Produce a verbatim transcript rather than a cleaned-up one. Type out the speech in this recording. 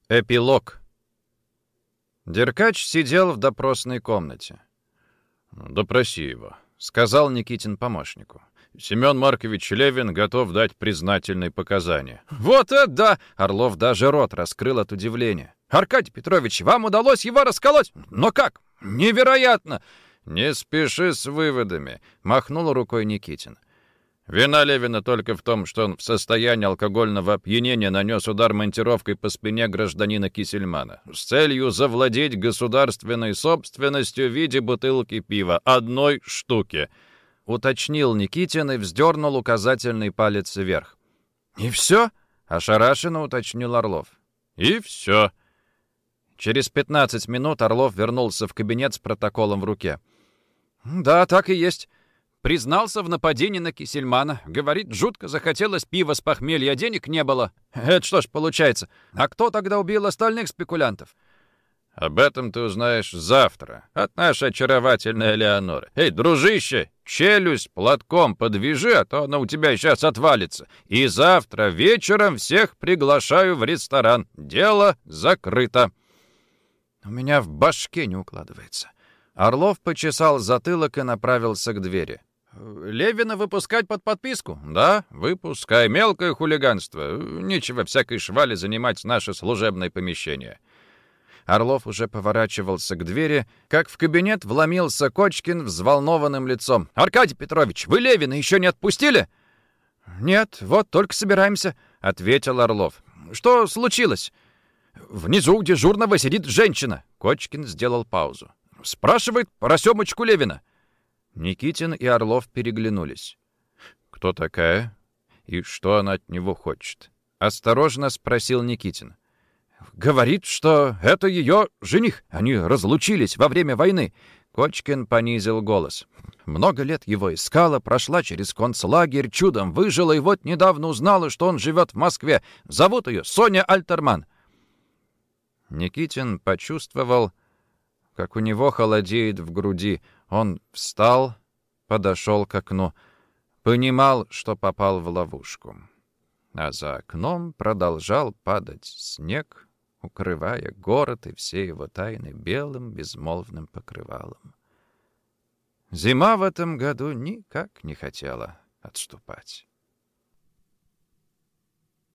Эпилог. Деркач сидел в допросной комнате. «Допроси его», — сказал Никитин помощнику. «Семен Маркович Левин готов дать признательные показания». «Вот это да!» — Орлов даже рот раскрыл от удивления. «Аркадий Петрович, вам удалось его расколоть? Но как? Невероятно!» «Не спеши с выводами», — махнул рукой Никитин. «Вина Левина только в том, что он в состоянии алкогольного опьянения нанес удар монтировкой по спине гражданина Кисельмана с целью завладеть государственной собственностью в виде бутылки пива, одной штуки», — уточнил Никитин и вздернул указательный палец вверх. «И все?» — ошарашенно уточнил Орлов. «И все». Через пятнадцать минут Орлов вернулся в кабинет с протоколом в руке. «Да, так и есть. Признался в нападении на Кисельмана. Говорит, жутко захотелось пива с похмелья, а денег не было. Это что ж получается? А кто тогда убил остальных спекулянтов?» «Об этом ты узнаешь завтра от нашей очаровательной Элеоноры. Эй, дружище, челюсть платком подвяжи, а то она у тебя сейчас отвалится. И завтра вечером всех приглашаю в ресторан. Дело закрыто». «У меня в башке не укладывается». Орлов почесал затылок и направился к двери. «Левина выпускать под подписку?» «Да, выпускай. Мелкое хулиганство. Нечего всякой швали занимать наше служебное помещение». Орлов уже поворачивался к двери, как в кабинет вломился Кочкин взволнованным лицом. «Аркадий Петрович, вы Левина еще не отпустили?» «Нет, вот только собираемся», — ответил Орлов. «Что случилось?» «Внизу у дежурного сидит женщина». Кочкин сделал паузу. «Спрашивает про Семочку Левина». Никитин и Орлов переглянулись. «Кто такая? И что она от него хочет?» — осторожно спросил Никитин. «Говорит, что это ее жених. Они разлучились во время войны». Кочкин понизил голос. «Много лет его искала, прошла через концлагерь, чудом выжила, и вот недавно узнала, что он живет в Москве. Зовут ее Соня Альтерман». Никитин почувствовал, как у него холодеет в груди. Он встал, подошел к окну, понимал, что попал в ловушку. А за окном продолжал падать снег, укрывая город и все его тайны белым безмолвным покрывалом. Зима в этом году никак не хотела отступать.